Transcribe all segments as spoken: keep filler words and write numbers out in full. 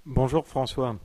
Bonjour François.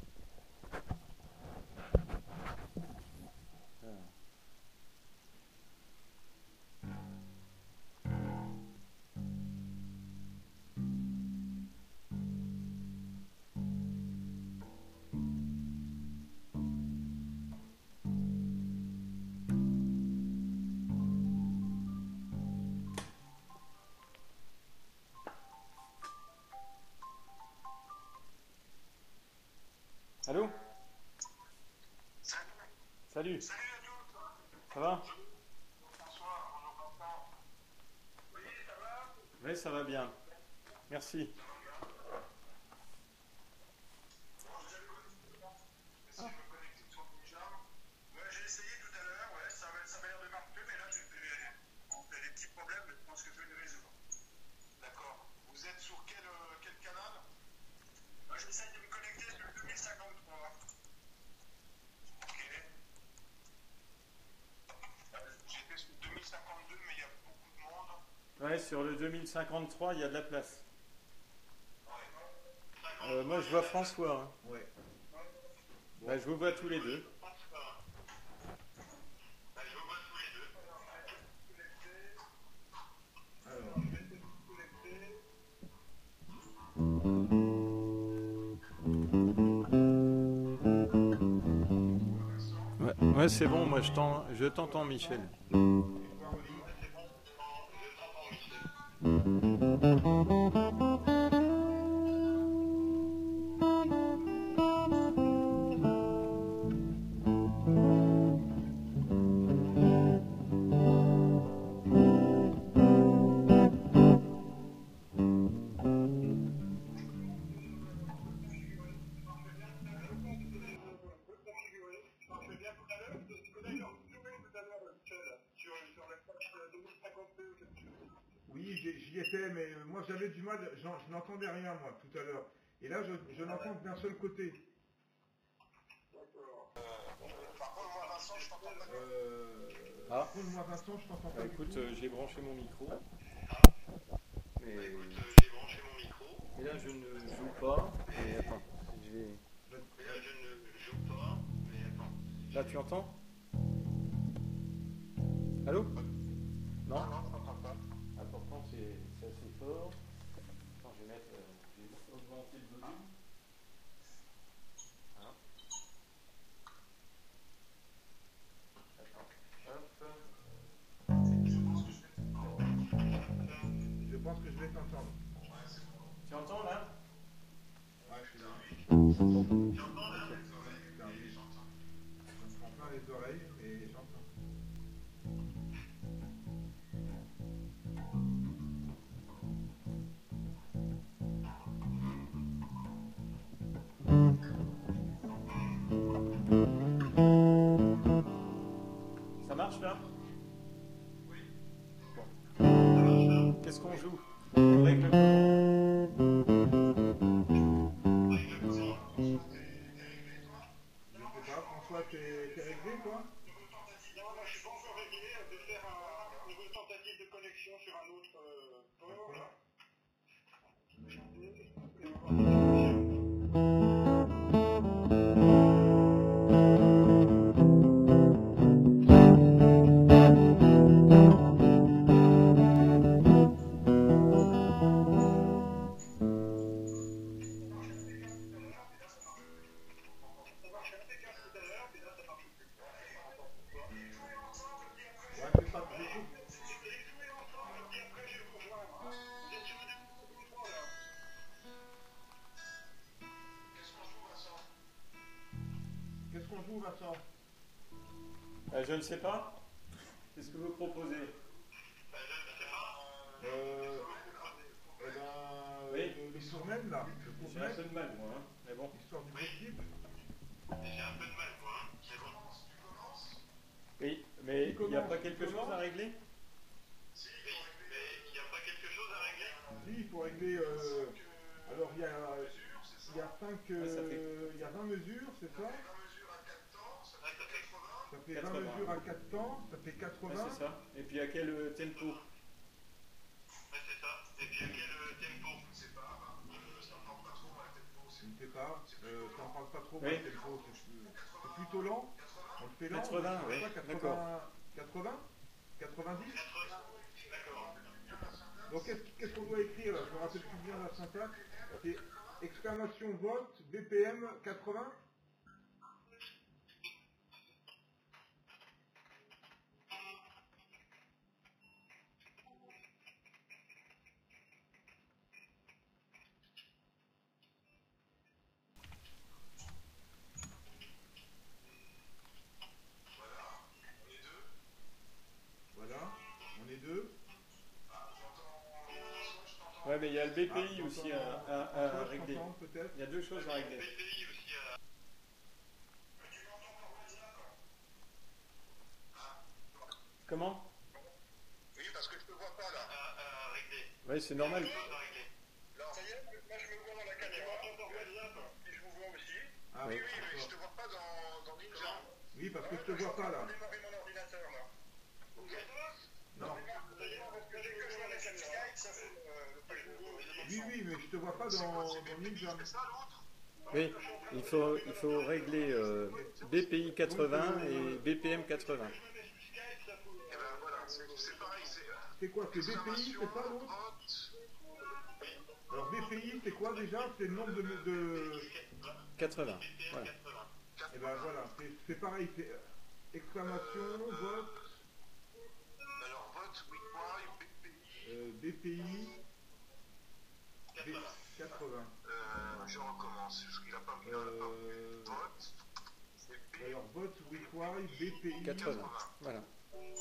Allô? Salut. Salut à tous. Ça va? Bonsoir, bonjour Vincent. Oui, ça va? Oui, ça va bien. Merci. Bon, je vais essayer de me connecter sur le charme. Ouais, j'ai essayé tout à l'heure, ouais, ça, avait- ça m'a l'air de marcher, mais là j'ai des, bon, j'ai des petits problèmes, mais je pense que je vais les résoudre. D'accord. Vous êtes sur quel, euh, quel canal? Moi, j'essaye de me connecter sur le deux mille cinquante-trois. Ok. Euh, J'étais sur le deux mille cinquante-deux, mais il y a beaucoup de monde. Ouais, sur le deux mille cinquante-trois, il y a de la place. Ouais. Euh, moi, je vois François, hein. Ouais. Bah, je vous vois tous les deux. Bah, je vous vois tous les deux. Alors, Ouais, ouais, c'est bon, moi je t'en- je t'entends, Michel. et toi, Rolly? Oui, j'y j'y étais, mais euh, moi j'avais du mal, j'en- je n'entendais rien moi tout à l'heure. Et là, je, je n'entends que d'un seul côté. Par contre, moi, Vincent, je t'entends pas. Euh, Ah, par contre, moi, Vincent, je t'entends bah pas du écoute, tout. euh, j'ai branché mon micro. Mais... J'ai branché mon micro. Et là, je ne joue pas. Et attends, je vais... Je- Mais là, je ne joue pas. Mais attends. Là, tu entends? Allô? Non? Non, non, je t'entends pas. Ah, pourtant, c'est c'est assez fort. Attends, je vais mettre... euh, je vais augmenter le volume. Hein? Attends, hop. Je pense que je vais t'entendre. Tu entends là? Ouais, c'est bien. Ok. Putain, oui. Je me prends plein les oreilles et j'entends. Ça marche là? Oui. Bon. Qu'est-ce qu'on joue? On règle comment? Je sais pas, François, t'es t'es réglé toi? Non, moi, je suis pas encore réglé. Je vais faire un- une nouvelle tentative de connexion sur un autre euh, port. D'accord. Ça marchait impeccable tout à l'heure, mais là, ça marche plus. Je sais pas encore pourquoi. Ouais, c'est ça, j'écoute. Les jouer ensemble, et puis après, je vais vous rejoindre. Vous êtes sur le deux trois là. Qu'est-ce qu'on joue, Vincent? Qu'est-ce qu'on joue, Vincent? Euh, je ne sais pas. Qu'est-ce que vous proposez? Ben, je ne sais pas. Euh, eh ben, Oui. euh, les sourmènes là, je J'ai un propose, peu de mal, moi. Hein. Mais bon. histoire du possible. J'ai un peu de mal, moi. Hein. Tu commences, tu commences? Oui, mais Qui il n'y a commence pas Qui quelque chose commence à régler? Si, oui, mais il n'y a pas quelque chose à régler? Si, il faut régler. euh, alors, il y a, il y a cinq, Ah, ça fait- euh, il y a vingt mesures, c'est ça? vingt mesures à quatre temps, ça fait quatre-vingts. Ça fait vingt quatre-vingts. mesures à quatre temps, ça fait Ouais, quatre-vingts. c'est ça. Et puis à quel euh, tempo? Ouais, c'est ça. Et puis à quel euh, tempo? Je ne sais pas. Euh, ça ne prend pas trop à tempo. Je ne sais pas. C'est trop Oui. votre tempo, c'est plus- c'est plutôt lent. On le fait lent. quatre-vingts, je sais oui, pas, d'accord. quatre-vingts, quatre-vingt-dix. Donc qu'est-ce qu'est-ce qu'on doit écrire là? Je me rappelle plus bien la syntaxe. C'est exclamation vote, B P M quatre-vingts. Voilà, on est deux. Ouais, mais il y a le B P I Ah, aussi j'entends- à, à- à François, je régler. t'entends, peut-être. Il y a deux choses à régler. Comment? Oui, parce que je te vois pas là. À, à régler. Oui, c'est normal. Là, ça y est, moi je me vois dans la caméra. Et je vous vois aussi. Ah, Oui, oui, d'accord. mais je te vois pas dans, dans Ninja. Oui, parce que je te vois pas là. Démarrer mon ordinateur là. Ok. Non. Parce que dès que je vois la Skype, ça fait euh, le page de Oui, oui, mais je te vois pas dans, dans Ninja. C'est ça l'autre? Oui, il faut, il faut régler euh, B P I quatre-vingts et B P M quatre-vingts. Eh ben voilà, c'est c'est pareil. C'est C'est quoi? C'est B P I, c'est pas l'autre? Alors B P I, c'est quoi déjà? C'est le nombre de... de... quatre-vingts. Voilà. Et ben voilà, c'est c'est pareil, c'est euh, exclamation, vote, Alors, vote, oui, quoi, B P I. euh, B P I, B- quatre-vingts. Euh, je recommence, parce qu'il a pas il en a pas Euh, vote. C'est B. alors vote require B P I quatre-vingts. Voilà. Non, non,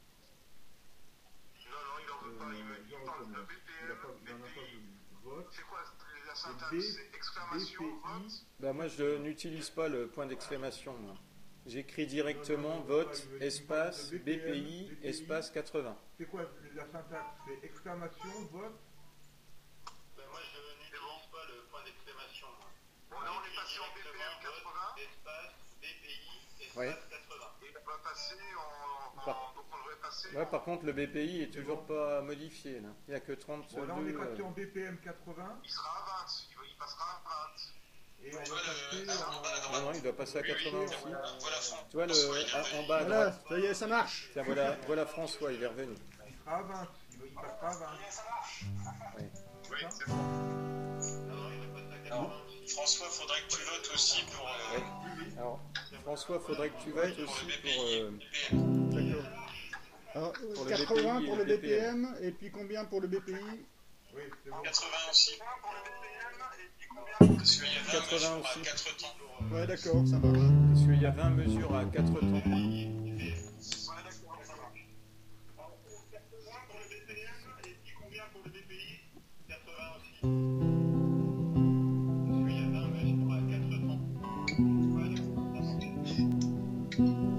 il en veut pas. Il, me, Euh, je il parle de recommence. B Il a P pas, M, il en a pas B P I. voulu. Vote, C'est quoi la c'est syntaxe? B, C'est exclamation, vote. B P I. Bah, moi, je n'utilise pas le point d'exclamation. moi. J'écris directement Non, non, non, vote, il veut- il espace, parle de B B P M, P I, B P I. espace quatre-vingts. C'est quoi la syntaxe? C'est exclamation, vote. Ben moi, je n'utilise pas le point d'exclamation. Bon, là, on est passé en B P M quatre-vingts. Espace, B P I, espace Ouais. quatre-vingts. Et on va passer en... en- Par- Donc, on devrait passer Ouais, en... par contre, le B P I est toujours pas modifié. Là. Il n'y a que trente-deux. Bon, là on est passé euh, en B P M quatre-vingts Il sera à vingt. Il, va- il passera à vingt. et on va passer en... Non, non, il doit passer à quatre-vingts aussi. Voilà, Franck. Tu vois, le, à- en bas à Voilà, droite. ça y est, ça marche. Tiens, voilà, voilà François, il est revenu. Il sera à vingt, il, il passera à vingt. Ouais. Oui, Ça c'est bon. Alors, François, faudrait que tu votes aussi pour... euh, Ouais. Alors, François, faudrait que tu votes aussi pour... euh, D'accord. Alors, euh, Pour le quatre-vingts B P I et pour le le B P M. B P M, et puis combien pour le B P I? Oui, c'est bon. quatre-vingts aussi. Pour le B P M, et puis combien? Parce qu'il y a vingt quatre-vingts mesures aussi. à quatre temps. Ouais, d'accord, ça marche. Parce qu'il y a vingt mesures à quatre temps. Ouais, d'accord, ça marche. Alors, quatre-vingts pour le B P M, et puis combien pour le B P I? quatre-vingts aussi. Parce qu'il y a vingt mesures à quatre temps. Ouais, d'accord, ça marche.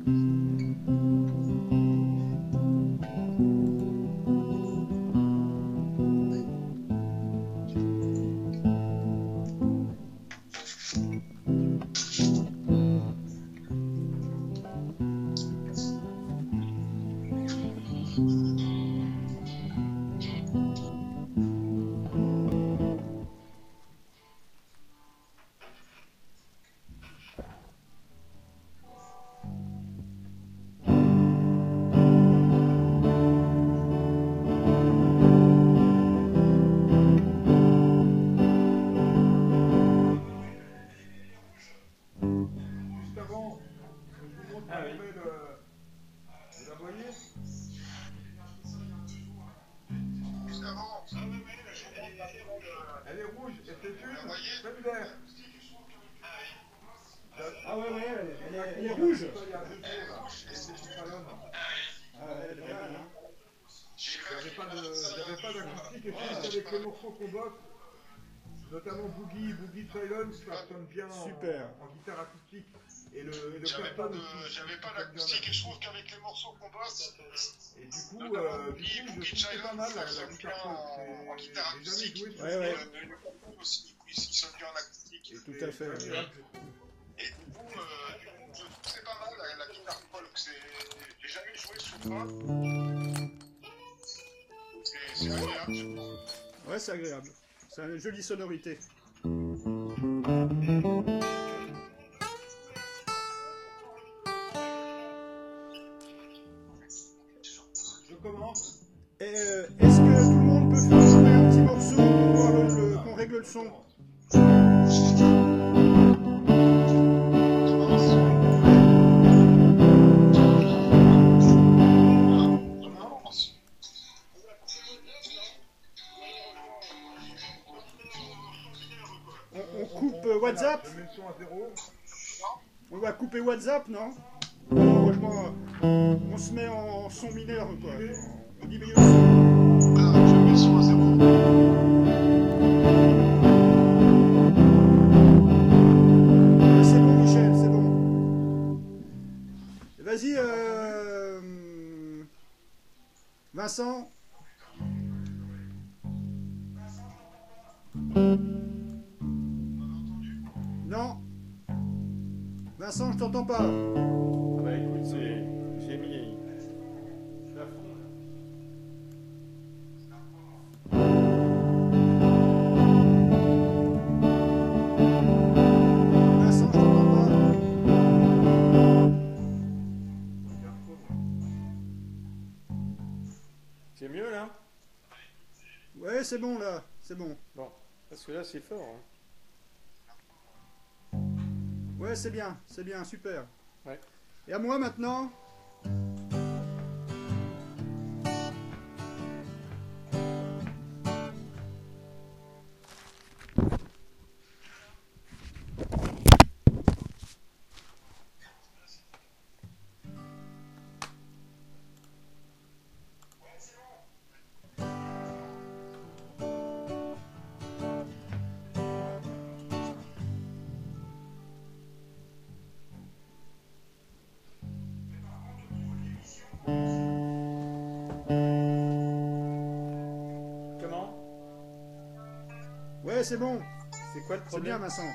Juste avant, je vous montre Ah la oui. nouvelle... euh, Vous la voyez? Juste avant. Ah oui, oui, là, j'ai elle est rouge. Elle est rouge, et c'est une voyez Fender. Ah ouais, ouais, elle, elle est, elle est rouge. Ça, il y a deux jours, là. Et c'est une Fallon. Ah, elle est pas mal, hein. J'avais pas de, j'avais pas d'acoustique, et je pense qu'avec les morceaux qu'on bosse, notamment Boogie, Boogie Silence, ça sonne bien en, Super. en guitare acoustique. Et le, et le J'avais pas Clapton de, aussi, j'avais pas ça sonne bien en d'acoustique et je trouve qu'avec les morceaux qu'on bosse, Et du coup, notamment euh, Boogie, du coup, je Boogie trouve que c'est pas mal la, Silence, ça la sonne guitare bien folk. en, en C'est- guitare J'ai jamais acoustique. joué sur Ouais, ça. ouais. Euh, le Clapton aussi, il, il sonne bien en acoustique. Et Tout c'est- à fait, c'est ouais. agréable, je trouve. Et du coup, euh, du coup, je trouve que c'est pas mal la, la guitare folk. C'est, j'ai jamais joué sur ça. C'est, c'est agréable, je trouve. Ouais, c'est agréable. C'est une jolie sonorité. Très Euh, Est-ce que tout le monde peut faire jouer un petit morceau pour voir le- le- qu'on règle le son? On, on coupe euh, WhatsApp? Je mets le son à zéro. On va couper WhatsApp, non? Non, franchement, on se met en son mineur, quoi. On diminue le son. Alors, je mets le son à zéro. Ah, c'est bon, Michel, c'est bon. Vas-y, euh... Vincent. Non. Vincent, je t'entends pas. Ah bah écoute, c'est... j'ai mis... Je suis à fond là. Vincent, je t'entends pas. C'est mieux là? Ouais, c'est bon, là. C'est bon. Bon, parce que là c'est fort. Hein. Ouais, c'est bien. C'est bien, super. Ouais. Et à moi, maintenant? Comment? Ouais, c'est bon. C'est quoi le C'est bien, problème? Vincent.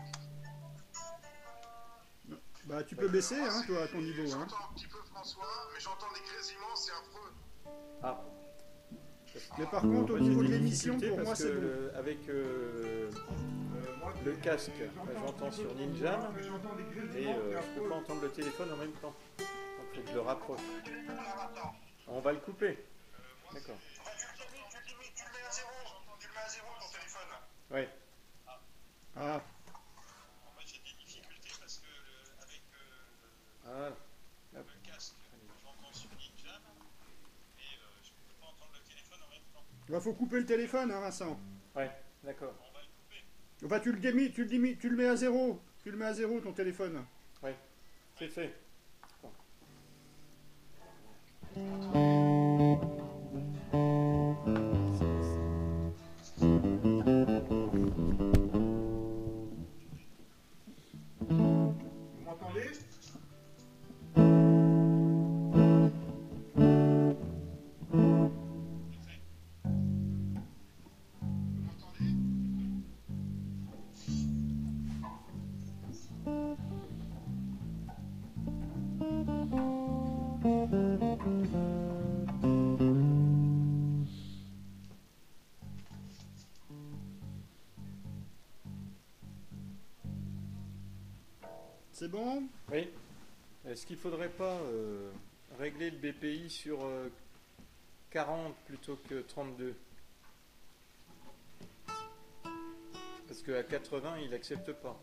Bah, tu peux baisser, hein, toi, à ton niveau, hein. J'entends un petit peu François, mais j'entends des grésillements, c'est affreux. Ah. Mais par contre, au Moi, j'ai niveau de des l'émission, difficultés pour moi, parce c'est que bon. le- avec euh, Euh, moi, le casque, j'entends bah, un j'entends petit sur peu Ninjam François, mais j'entends des et grésillements, euh, c'est je peux affreux. pas entendre le téléphone en même temps. Donc il faut que je le rapproche. On va le couper. D'accord. Enfin, tu, le- tu, le- tu, le mets- tu le mets à zéro, tu le mets à zéro ton téléphone. Ouais. Ah, En fait, j'ai des difficultés parce que le- avec euh, Ah, le, le casque, j'entends sur Ninjam, mais euh, je ne peux pas entendre le téléphone en même temps. bah, faut couper le téléphone, hein, Vincent. ouais, d'accord. On va le couper. Enfin, tu le démis, tu le démis, tu le mets à zéro. Tu le mets à zéro, ton téléphone. Ouais, c'est fait. Vous m'entendez? C'est bon? Oui. Est-ce qu'il faudrait pas euh, régler le B P I sur euh, quarante plutôt que trente-deux? Parce qu'à quatre-vingts, il accepte pas.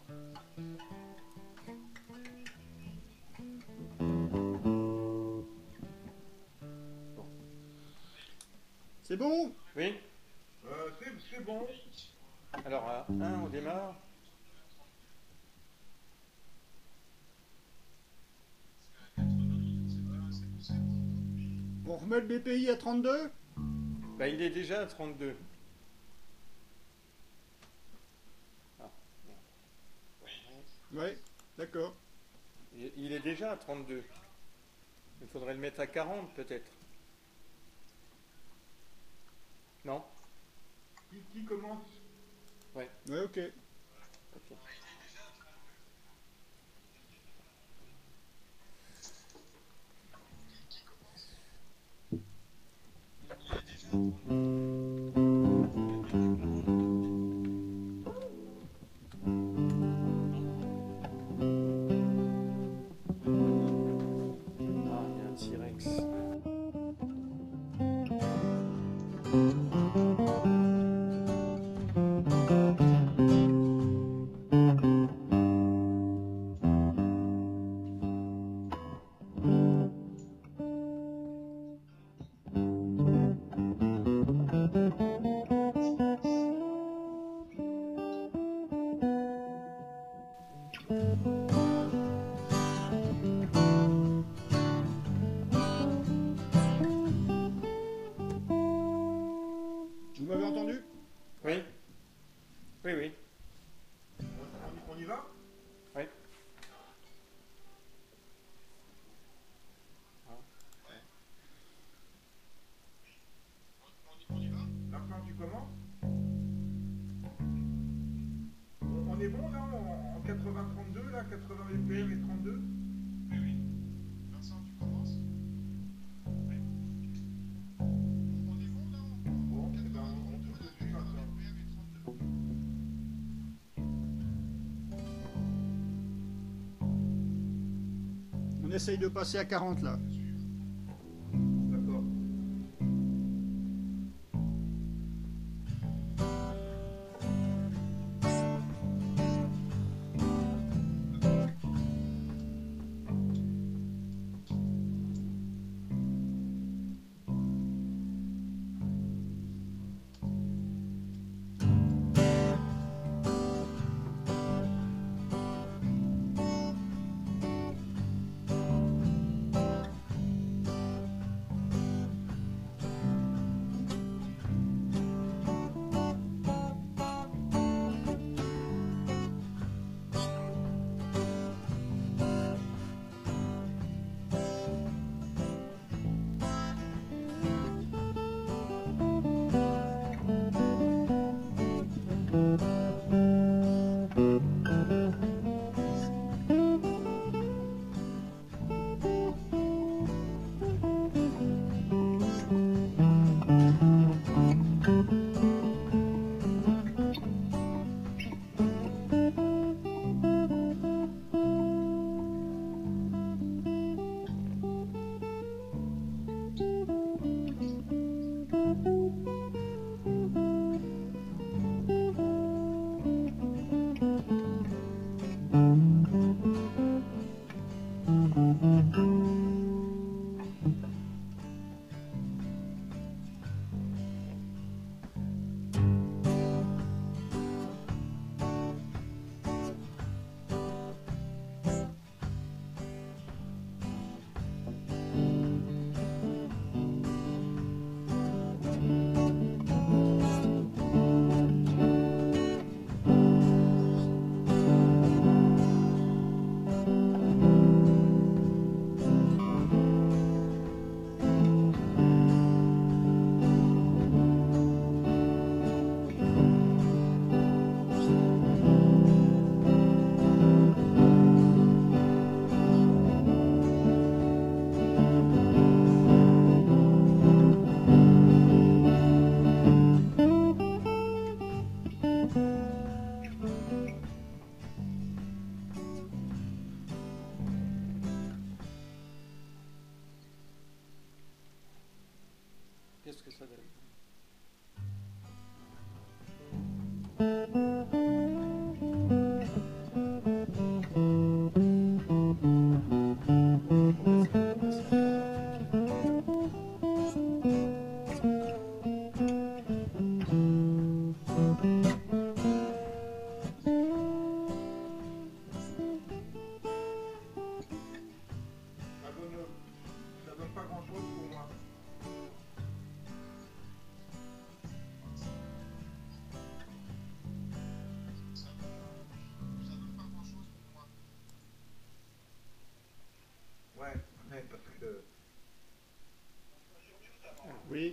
C'est bon? Oui. Euh, c'est c'est bon. Alors à un, on démarre. On remet le B P I à trente-deux? Bah, il est déjà à trente-deux. Ah, Ouais, d'accord. il il est déjà à trente-deux. Il faudrait le mettre à quarante peut-être. Non? Qui, qui commence? Ouais, ok. Ok. Ah, il y a un T-Rex. Vous m'avez entendu? Oui. Oui, oui. On, on y va? Oui. On y va? Martin, tu commences? On, on est bon là en, en quatre-vingts trente-deux là, quatre-vingts B P M et trente-deux? Oui, oui. Vincent, tu commences? Oui. On est bon là en, bon, eh ben, on touche dessus maintenant. B P M et trente-deux. On essaye de passer à quarante là. D'accord. Qu'est-ce que ça donne? Ça donne, ça donne pas grand chose pour moi. Ouais, ouais, parce que... Oui.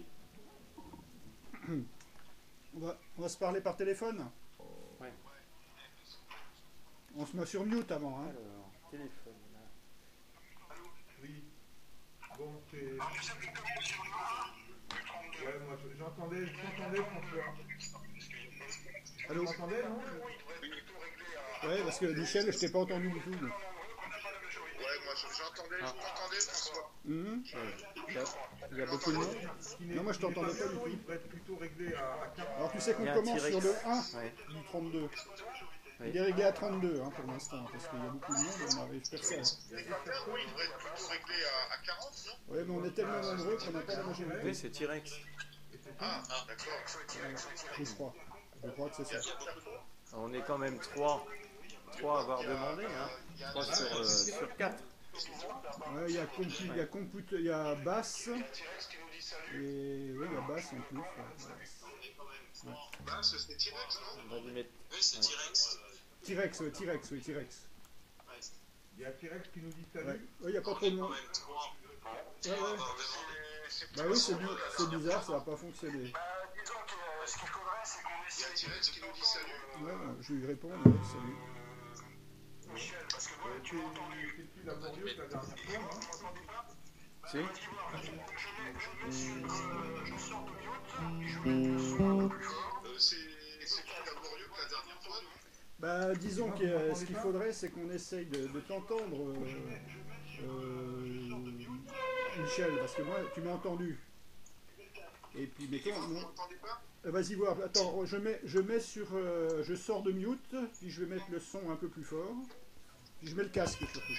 On va, on va se parler par téléphone? Ouais. On se met sur mute avant, hein. Alors, téléphone, là. Oui. Bon, c'est... Alors, tu s'applique comment sur le un, le trente-deux? Ouais, moi je- j'entendais, je t'entendais François. Allô? Tu m'entendais, non? Oui, il devrait plutôt régler à... Ouais, parce que Michel, je t'ai pas entendu du tout. qu'on n'a pas la majorité. Ouais, moi je- j'entendais, Ah. je t'entendais François. Hum. Il y a, il y a beaucoup de monde. Qui n'est- Non, moi, je qui n'est t'entendais pas pas du bien, tout. Il devrait être plutôt réglé à, à quarante. Alors tu sais qu'on Il y a un commence sur T-Rex. le un Ouais. du trente-deux. Oui. Il est réglé à trente-deux hein, pour l'instant, parce qu'il y a beaucoup de monde et on n'arrive personne. Il y a des personnes. Oui, il devrait être plutôt réglé à, à quarante, non? Ouais, mais on est tellement nombreux qu'on n'a pas la Oui, majorité, c'est T-Rex. Et c'est Ah, ah d'accord. je crois. Je crois que c'est ça. On est quand même trois. Trois à avoir demandé, hein. trois sur, euh, sur quatre. Ouais, il y a compu, il y a comput, il y a basse, et oui, il y a basse en plus. Ouais. Bah, c'est T-Rex, non? On va lui mettre. Oui, c'est T-Rex. T-Rex, ouais, T-Rex, oui, T-Rex. Il y a T-Rex qui nous dit salut. Ouais, ouais, il n'y a pas trop de monde. Ouais, ouais. Bah oui, c'est bi- c'est bizarre, ça n'a pas fonctionné. Disons que euh, ce qu'il faudrait, c'est qu'on essaie. Il y a T-Rex qui nous dit salut. Ouais, ouais, je lui réponds, ouais, salut. Michel, parce que moi, Euh, tu m'as entendu. C'est plus laborieux que la dernière fois, non? Tu m'entendais pas? Si. Je mets, je mets sur, euh, je sors de mute, je mets le son un peu plus fort. Euh, c'est c'est plus laborieux que la dernière fois, non? Bah, disons que euh, ce qu'il faudrait, c'est qu'on essaye de, de t'entendre, euh, euh, Michel, parce que moi, tu m'as entendu. Et puis, mettons, Vous non. m'entendez pas? Euh, Vas-y voir. Attends, je mets, je mets sur, euh, je sors de mute, puis je vais mettre le son un peu plus fort, puis je mets le casque surtout.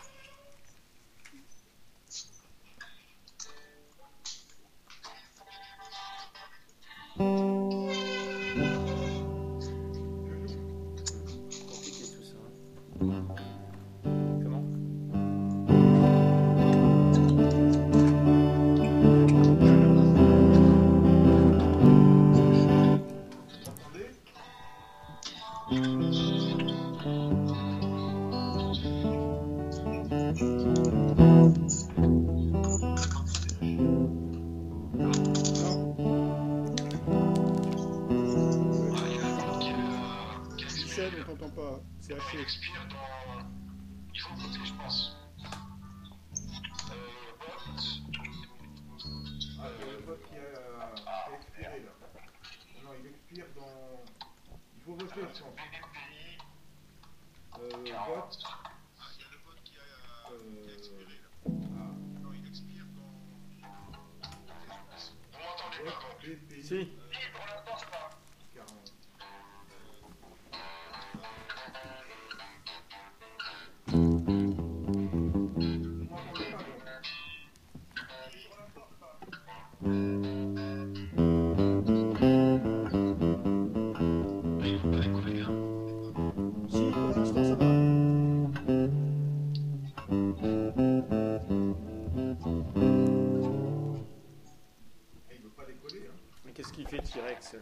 Compliqué tout ça. Hein. Comment? Attendez. Michel, on t'entend pas, c'est haché. Expire dans. Il faut voter, je pense. Euh, vote. Ah, il y a le vote qui a, qui a expiré là. Non, non, il expire dans. Il faut voter, je pense. Euh, vote. Il y a le vote qui a, qui a Euh, expiré là. ah, Non, il expire dans. Vous m'entendez pas, vote donc? B P I Si. Pour l'instant, c'est pas. quarante. Vous m'entendez pas donc? Il faut pas déconner, hein. Si, pour l'instant, ça va. Eh, il veut pas décoller, hein. Mais qu'est-ce qu'il fait T-Rex là?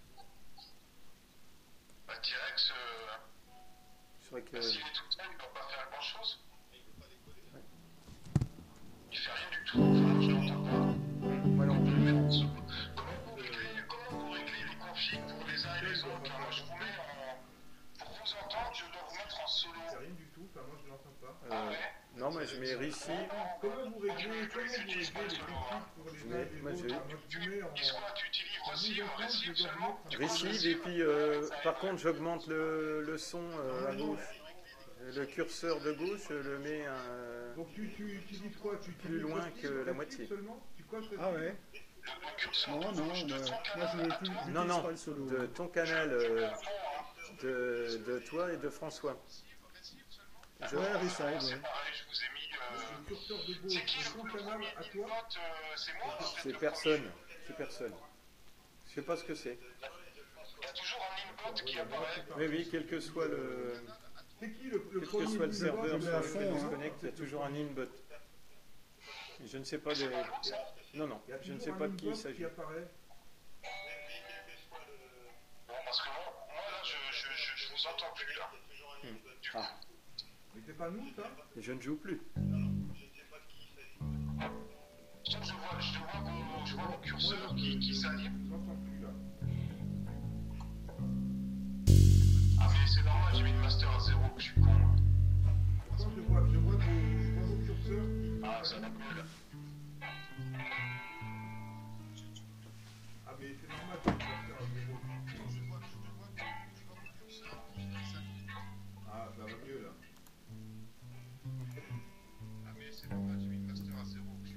Bah, T-Rex, euh, Je crois que. s'il est tout seul, il ne doit pas faire grand chose. Il veut pas décoller. Il fait rien du tout, enfin, je l'entends pas. Moi non plus. Comment vous réglez, comment vous réglez les configs pour les uns et les autres là? Moi, je vous mets en. Pour vous entendre, je dois vous mettre en solo. C'est rien du tout, enfin moi je l'entends pas. Euh, non, moi je mets Rishi. Comment vous réglez, comment vous réglez les configs pour les uns et les Moi, autres? j'ai- Enfin, moi je vous mets en. Dis quoi? Tu utilises En vous receive, entendre, je receive dois seulement? vous mettre en. Receive, et puis euh, par contre, j'augmente le, le son euh, à gauche. Le curseur de gauche, je le mets euh, Donc tu, tu utilises quoi? Tu plus utilises loin receive, que la receive moitié. seulement? Tu coches Ah receive? ouais. Le curseur Non, de non, gauche de moi, ton moi canal je à n'utilise toi. Non, non, pas le solo. de ton canal, euh, de, de toi et de François. Je- Ouais, Reside, ouais. Pareil, je vous ai mis. euh, Le curseur de C'est gauche qui de le ton premier canal à toi? vote? euh, C'est moi? C'est personne. C'est personne. Je sais pas ce que c'est. Il y a toujours un inbot qui apparaît. Oui, oui, quel que soit le, C'est qui le, le quel premier que soit le qui serveur vote? je sur mets à lequel fond, on se hein. connecte, il y a toujours un inbot. Je ne sais pas de... Non, non, Il y a je ne toujours sais un pas de qui il inbox s'agit. qui apparaît. Bon, parce que moi, moi là, je, je, je, je vous entends plus là. Du coup, Ah, Mais c'est pas nous ça? et je ne joue plus. sauf que je vois, je vois mon, je vois mon Moi, curseur je- qui, qui je- s'anime. Je vous entends plus là. Ah, mais c'est normal, j'ai mis le master à zéro, que je suis con. Là. Pourtant je vois, je vois vos, je vois vos curseurs qui. Ah, ça va mieux là. Ah mais c'est normal que le curseur à zéro. Ah ça va mieux là. Ah, mais c'est normal, j'ai mis le master à zéro, que je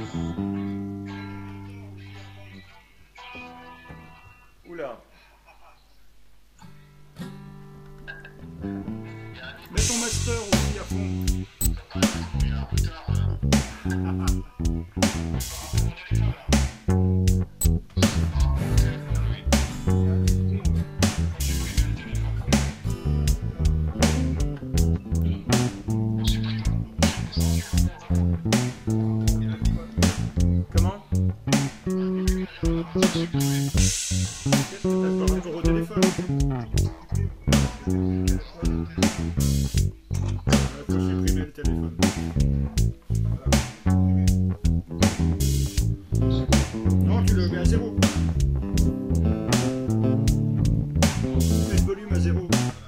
Oula. Mets ton master aussi à fond. Comment? Qu'est-ce que t'as ton numéro de téléphone? Il faut supprimer le téléphone. Non, tu le mets à zéro. Mets le volume à zéro.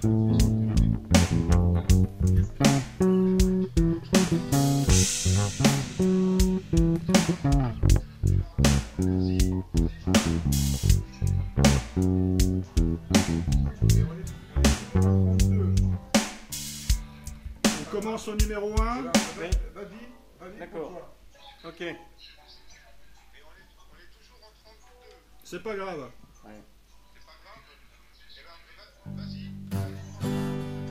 On commence au numéro un. Vas-y, vas-y. D'accord. pour toi. Ok. Et on est, on est toujours en trente-deux. C'est pas grave. Ouais. C'est pas grave. Eh ben, vas-y.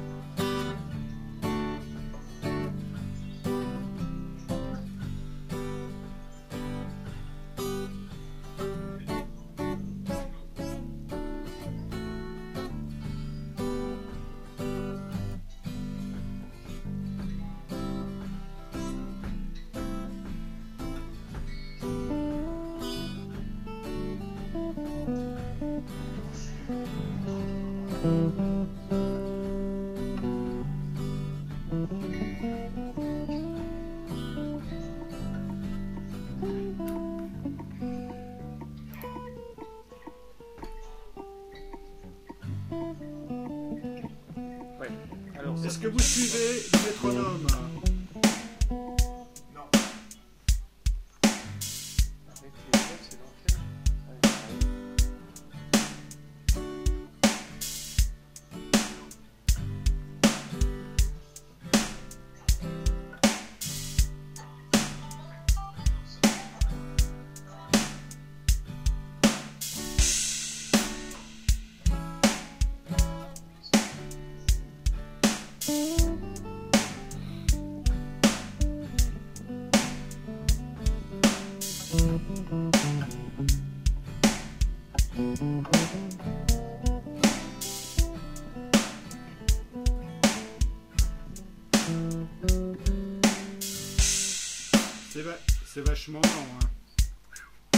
Ouais. Alors, ça Est-ce que vous suivez le métronome? Non. Avec les notes, c'est l'enfer. Ouais. C'est va- c'est vachement lent. Hein.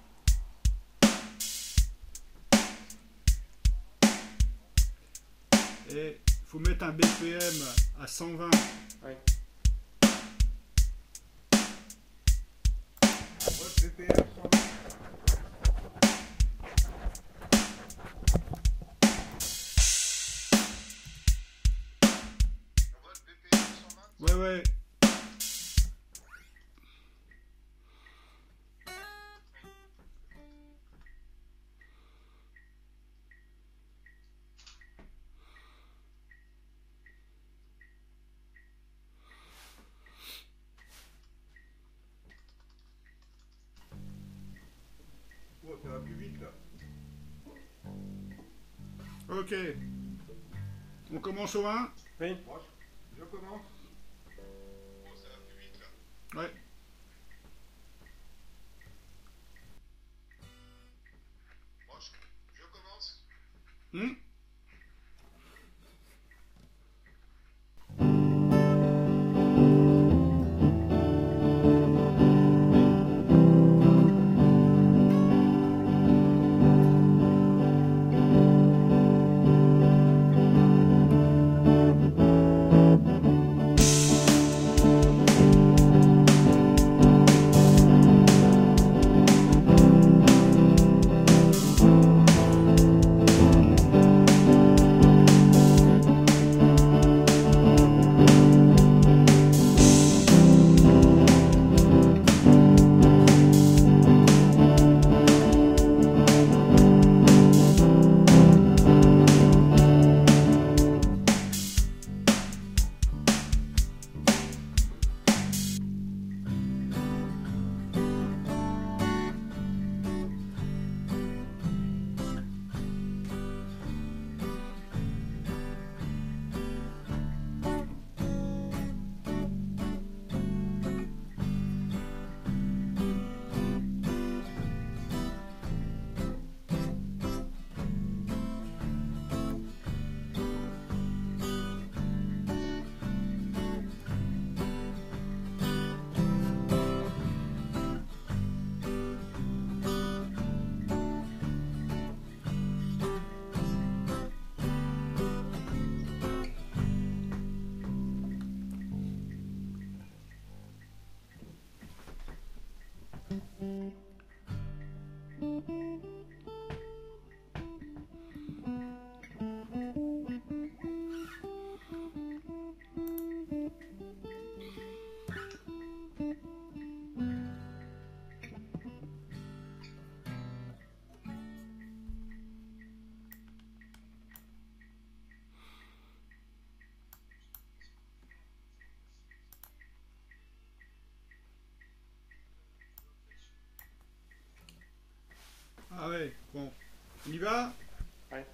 Et faut mettre un B P M à cent vingt. Ouais. Votre B P M cent vingt. On vote B P M cent vingt. Ouais, ouais. Oh, ça va plus vite là. Ok. On commence au un. Oui. Moi, je, je commence. Oh, ça va plus vite là. Ouais. Moi, je, je commence. Hmm. Ah ouais, bon. On y va? Ouais.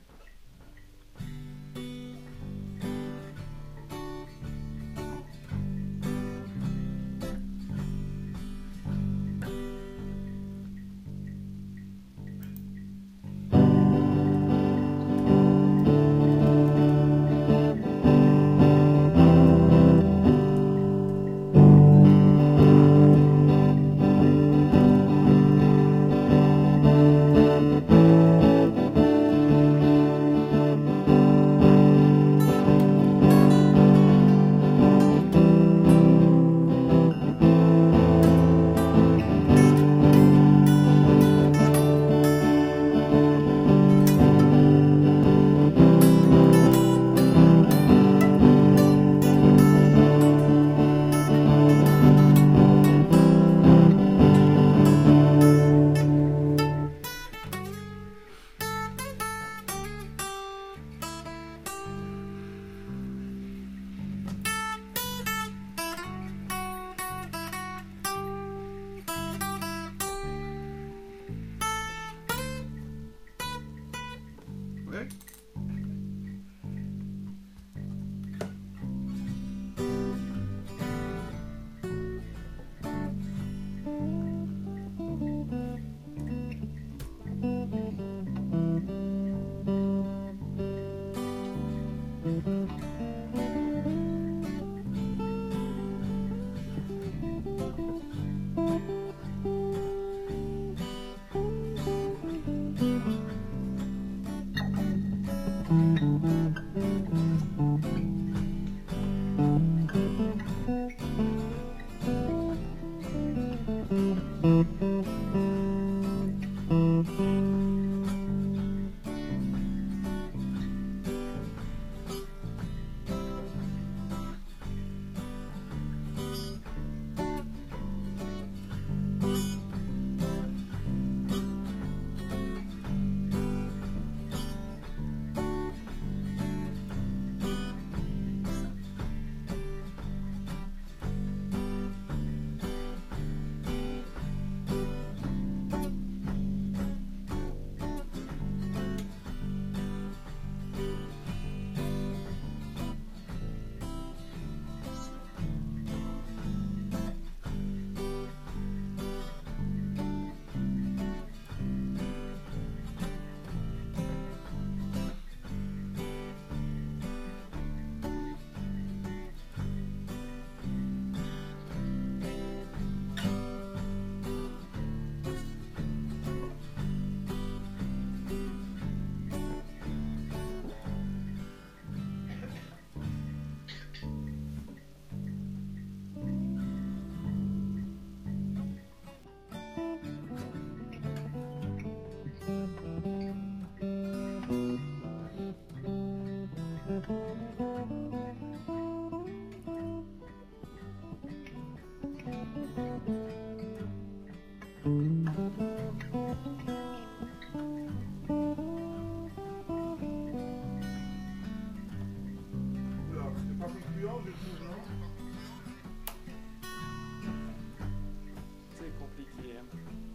Ouais. Oula, c'est pas concluant, je trouve, non? C'est compliqué. Hein.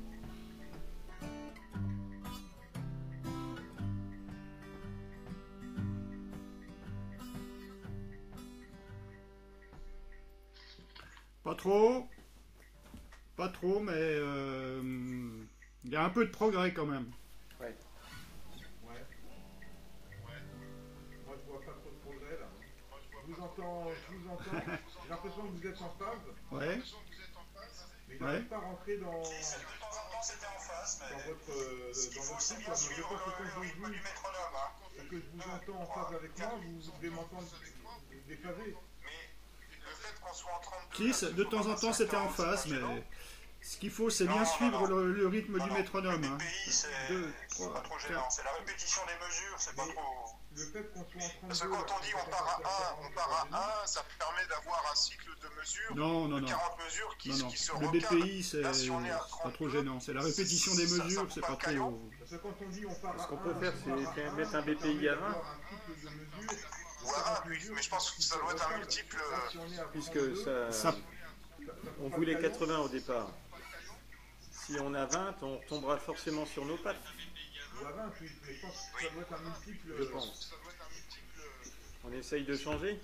Pas trop. Pas trop, mais euh, il y a un peu de progrès quand même. Ouais. Ouais. Ouais. Moi, je vois pas trop de progrès, là. Je vous entends, je vous entends. J'ai l'impression que vous êtes en phase, Ouais. mais il n'arrive pas à rentrer dans, dans Si, de temps en temps, c'était en face, mais votre, euh, ce qu'il dans faut, votre c'est truc, bien quoi. Mais je suivre pense que quand le, je le vous rythme joue du métronome. Hein. et que je vous entends en phase avec moi, vous, vous devez m'entendre déphasé. Mais le fait qu'on soit en trente-deux... Si, de temps en temps c'était en phase, mais Ce qu'il faut, c'est Non, bien non, suivre non. le, le rythme Non, du non. métronome. Le Hein. B P I, c'est Deux, c'est trois, pas trop gênant. quatre. C'est la répétition des mesures, c'est pas Mais trop. le fait qu'on soit en trente-deux... Parce que quand on dit on part à un, on part à un, ça permet d'avoir un cycle de mesures, Non, non, de non. quarante mesures qui, Non, non. qui se Le recadrent. B P I, c'est Là, si on est à c'est pas trop trente-deux, gênant. C'est la répétition des ça- ça mesures, vaut c'est pas pas le caillou. trop. Parce que quand on dit on part Ce à qu'on un, peut faire, on c'est part à faire- un, mettre un ça B P I permet à vingt. d'avoir un cycle de mesures. Ou à un, oui, mais je pense que ça doit être un multiple. Là, si on est à Puisque trente-deux, ça, Ça- ça- ça on fera voulait le caillou. quatre-vingts au départ. Si on a vingt, on tombera forcément sur nos pattes, Ou à vingt, oui, mais je pense que ça doit être un multiple... je pense. On essaye de changer.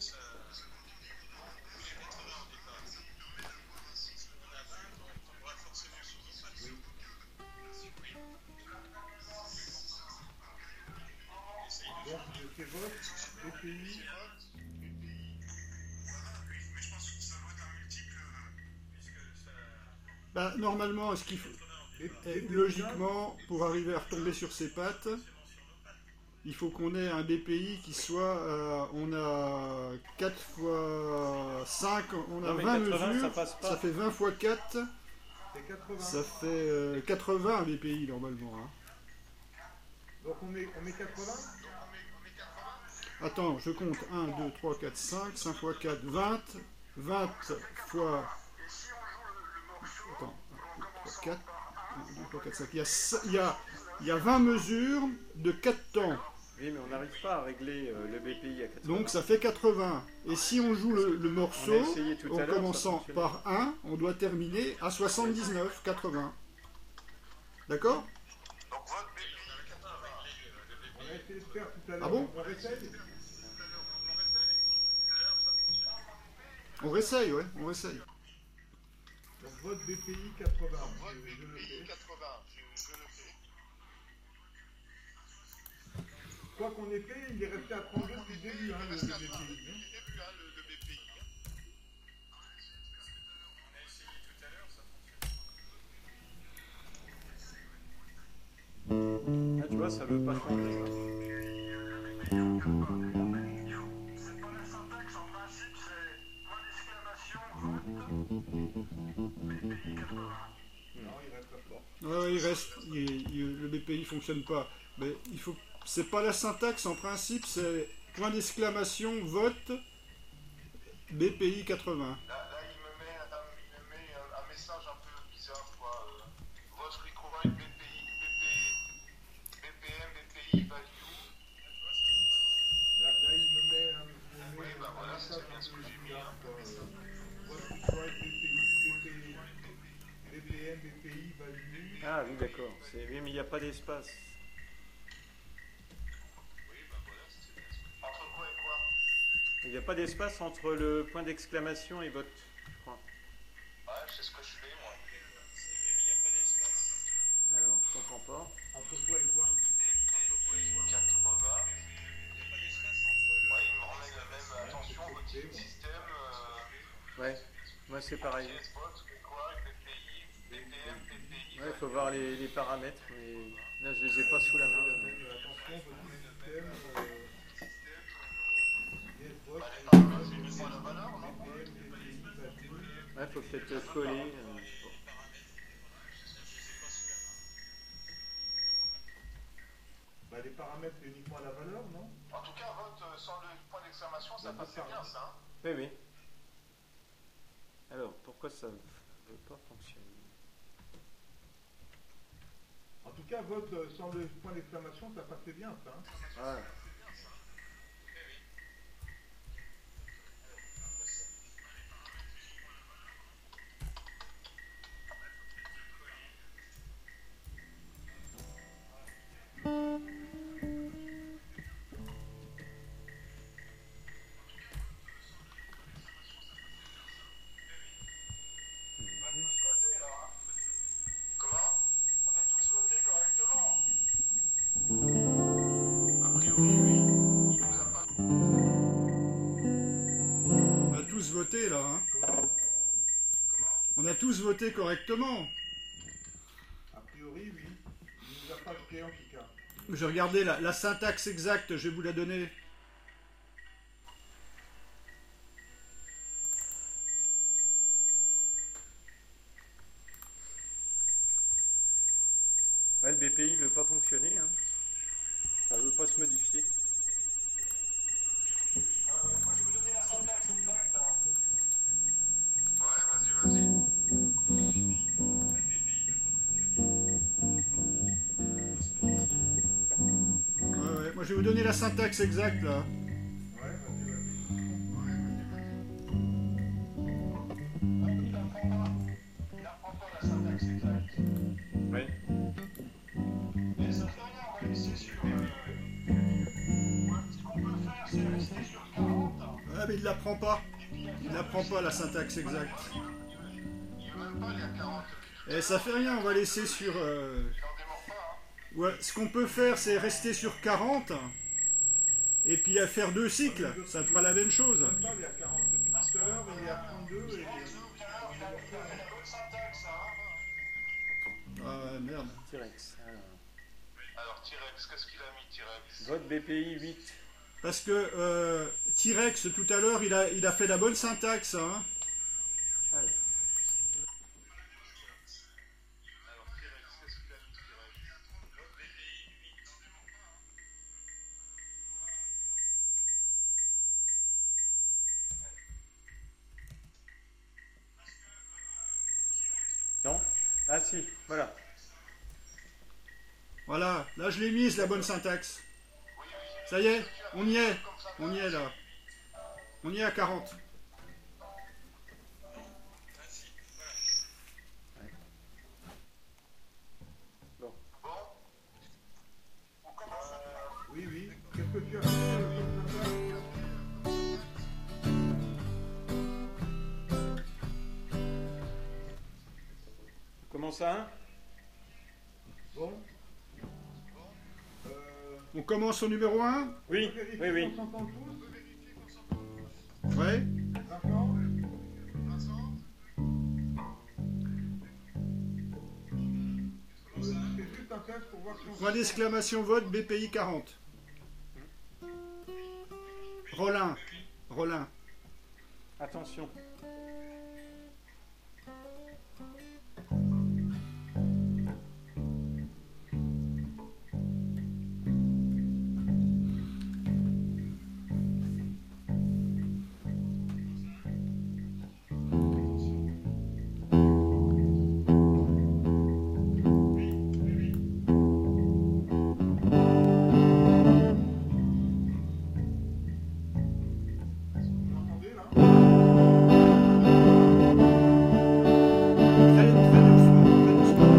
Donc, je fais vote, B P I... Bah, normalement, ce qu'il faut, B- eh, B P I logiquement, pour arriver à retomber sur ses pattes, il faut qu'on ait un B P I qui soit, euh, on a quatre fois cinq, on a Non, mais vingt quatre-vingts, mesures, ça passe pas. ça fait vingt fois quatre, c'est quatre-vingts. ça fait euh, quatre-vingts un B P I normalement. Hein. Donc on met, on met quatre-vingts. Attends, je compte un, deux, trois, quatre, cinq, cinq fois quatre, vingt, vingt fois... Attends, un, deux, trois, quatre, un, deux, trois, quatre, cinq. Il y a, c- il y a, il y a vingt mesures de quatre temps. Oui, mais on n'arrive pas à régler euh, le B P I à quatre-vingts. Donc ça fait quatre-vingts. Et si on joue le, le On morceau, a essayé tout en à l'heure, ça commençant fonctionnait. par un, on doit terminer à soixante-dix-neuf, quatre-vingts. D'accord? Donc votre B P I, On a essayé de faire tout à l'heure. Ah bon? On réessaye. On réessaye, ouais, on réessaye. Donc vote B P I quatre-vingts. Je, je le fais. quatre-vingts, je, je le fais. Quoi qu'on ait fait, il est resté à trente-deux depuis le début, hein, le, le B P I. hein. Début, hein, le, le B P I. Ah, tu vois, ça veut pas changer. ça. C'est pas la syntaxe en principe, c'est point d'exclamation, vote, B P I quatre-vingts. Non, il reste à fort. Ouais, ouais, il reste, il- il- le B P I fonctionne pas. Mais il faut, c'est pas la syntaxe en principe, c'est point d'exclamation, vote, B P I quatre-vingts. Là, là, il me met, un, il me met un, un message un peu bizarre, quoi. Euh, votre required B P I, B P, B P M, B P I value. Là, là, il me met un, il me met Oui, bah un voilà, message c'est bien un ce peu que j'ai mis, bizarre, hein. quoi. Euh, Vote required B P I, B P I, B P M, B P I value. Ah oui, d'accord. C'est- Oui, mais il n'y a pas d'espace. Entre quoi et quoi? Il n'y a pas d'espace entre le point d'exclamation et vote, je crois. Ouais, c'est ce que je fais, moi. Alors, je comprends pas. Entre quoi et quoi? B P I quatre-vingts. Ouais, il me remet la même attention, votre système. Euh, Ouais, moi c'est pareil. Yes, vote, required B P I, B P M, B P I. Ouais, il faut voir les, les paramètres, mais là je les ai pas sous la main. Euh, Attention, votre système. euh, Yes, vote, Bah, les required paramètres, c'est B P uniquement la valeur, non? M, B P I value. Ouais, il faut peut-être coller. euh, Bah, les paramètres, c'est uniquement la valeur, non? En tout cas, vote euh, sans le point d'exclamation, ça Bah, passait ça, bien, hein. ça. Hein. Oui, oui. Alors, pourquoi ça ne veut pas fonctionner? En tout cas, vote euh, sans le point d'exclamation, ça passait bien, ça. hein. Ah, On a tous voté, là. Hein. Comment? On a tous voté correctement. A priori, oui. Il nous a pas. On a tous voté là, hein. Comment? On a tous voté correctement. A priori, oui. Il nous a pas jeté, en tout cas. J'ai regardé la, la syntaxe exacte, je vais vous la donner. B P I ne veut pas fonctionner. Hein. Ça ne veut pas se modifier. Euh, moi, je vais vous donner la syntaxe exacte. Hein. Ouais, vas-y, vas-y. Ouais, ouais. Moi, je vais vous donner la syntaxe exacte là. Ouais, vas-y, vas-y. Il n'apprend pas. Il n'apprend pas la syntaxe exacte. Oui. Mais ça fait rien, on va laisser sur. Euh... Ouais, ce qu'on peut faire, c'est rester sur quarante. Ouais, mais il l'apprend pas. Il n'apprend pas la syntaxe exacte. Il veut même pas aller à quarante. Et ça fait rien, on va laisser sur... euh, Il n'en démord pas. Hein. Ouais, ce qu'on peut faire, c'est rester sur quarante. Et puis à faire deux cycles. Ça fera la même chose. Même pas, il est à quarante depuis tout à l'heure, il est à trente-deux et... Tout à l'heure, il a il a fait la bonne syntaxe. Hein. Ah ouais, merde. T-Rex. Alors, Alors, T-Rex, qu'est-ce qu'il a mis, T-Rex? vote B P I huit. Parce que euh, T-Rex, tout à l'heure, il a, il a fait la bonne syntaxe. Hein. Alors, Alors, T-Rex, qu'est-ce qu'il a mis, T-Rex? Vote B P I huit. non. Ah si, voilà. Voilà, là je l'ai mise, la bonne syntaxe. Ça y est, on y est. On y est là. On y est à quarante. Bon. Bon. On commence. Oui, oui. Qu'est-ce que tu as fait euh, comme syntaxe? Comment ça? Bon. Euh, On commence au numéro un. Oui, on vérifie oui, oui. qu'on s'entend tous. Ouais. Vincent? Euh, C'est juste un test pour voir si on... Point d'exclamation vote B P I quarante. Rollin. Rollin. Attention. Vous m'entendez là? Très, très doucement, très doucement.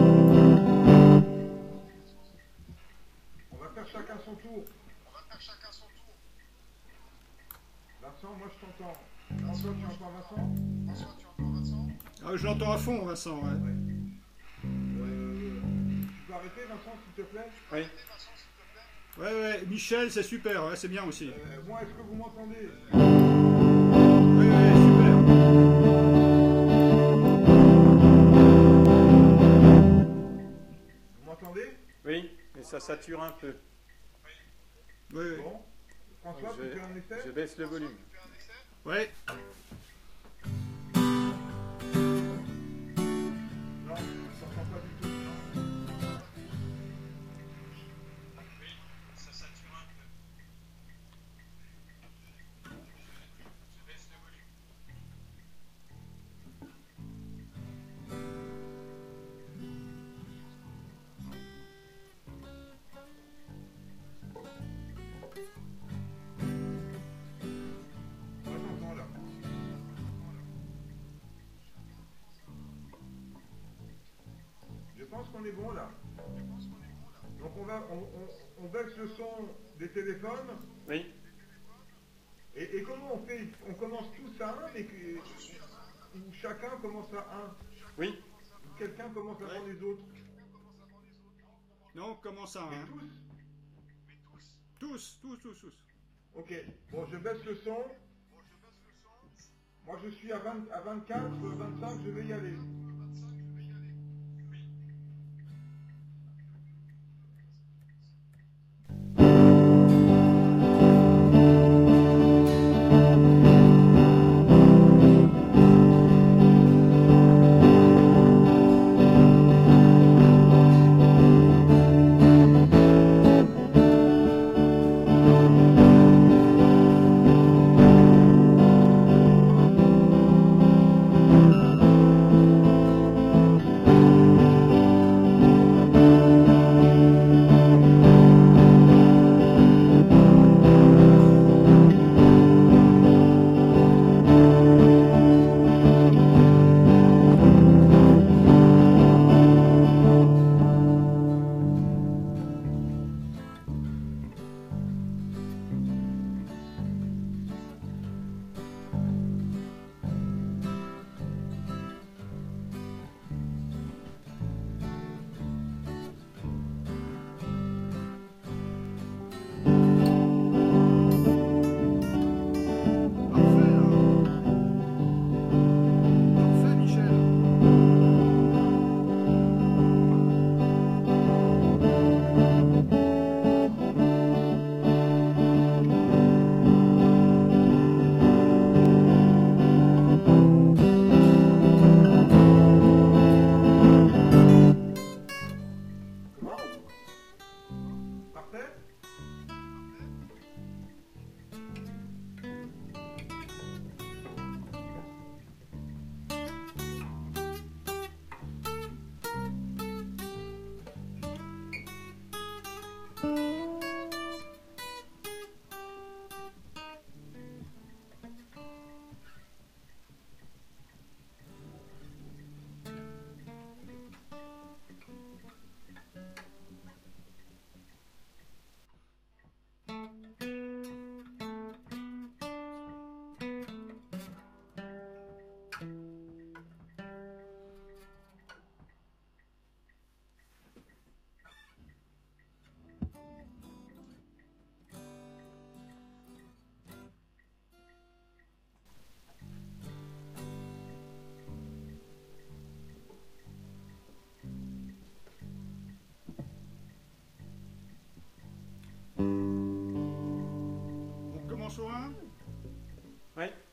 On va faire chacun son tour. On va faire chacun son tour. Vincent, moi je t'entends. François, tu entends Vincent? François, tu entends Vincent? Ah, je l'entends à fond, Vincent. Ouais. Euh, tu peux arrêter Vincent s'il te plaît? Oui. Vincent, s'il te plaît. Ouais, ouais. Michel, c'est super. Ouais, c'est bien aussi. Euh, moi, est-ce que vous m'entendez? Ouais, ouais, super. Vous m'entendez? Oui, mais ça sature un peu. Ouais, ouais. Bon. François, tu fais un Je, essai? je baisse le volume. Ouais. Non, je t'entends pas du tout. Ça sature un peu. Je baisse le volume. Moi, j'entends là. Je pense qu'on est bon là. Donc on va, on, on, on baisse le son des téléphones. Oui. Et, et comment on fait? On commence tous à un, mais que, ou chacun commence à un. Oui. Ou quelqu'un commence avant Ouais. les autres. Non, comment ça, Mais hein? tous. Tous, tous, tous, tous. Ok. Bon, je baisse le son. Moi, je suis à, vingt, à vingt-quatre, vingt-cinq, je vais y aller. Ouais.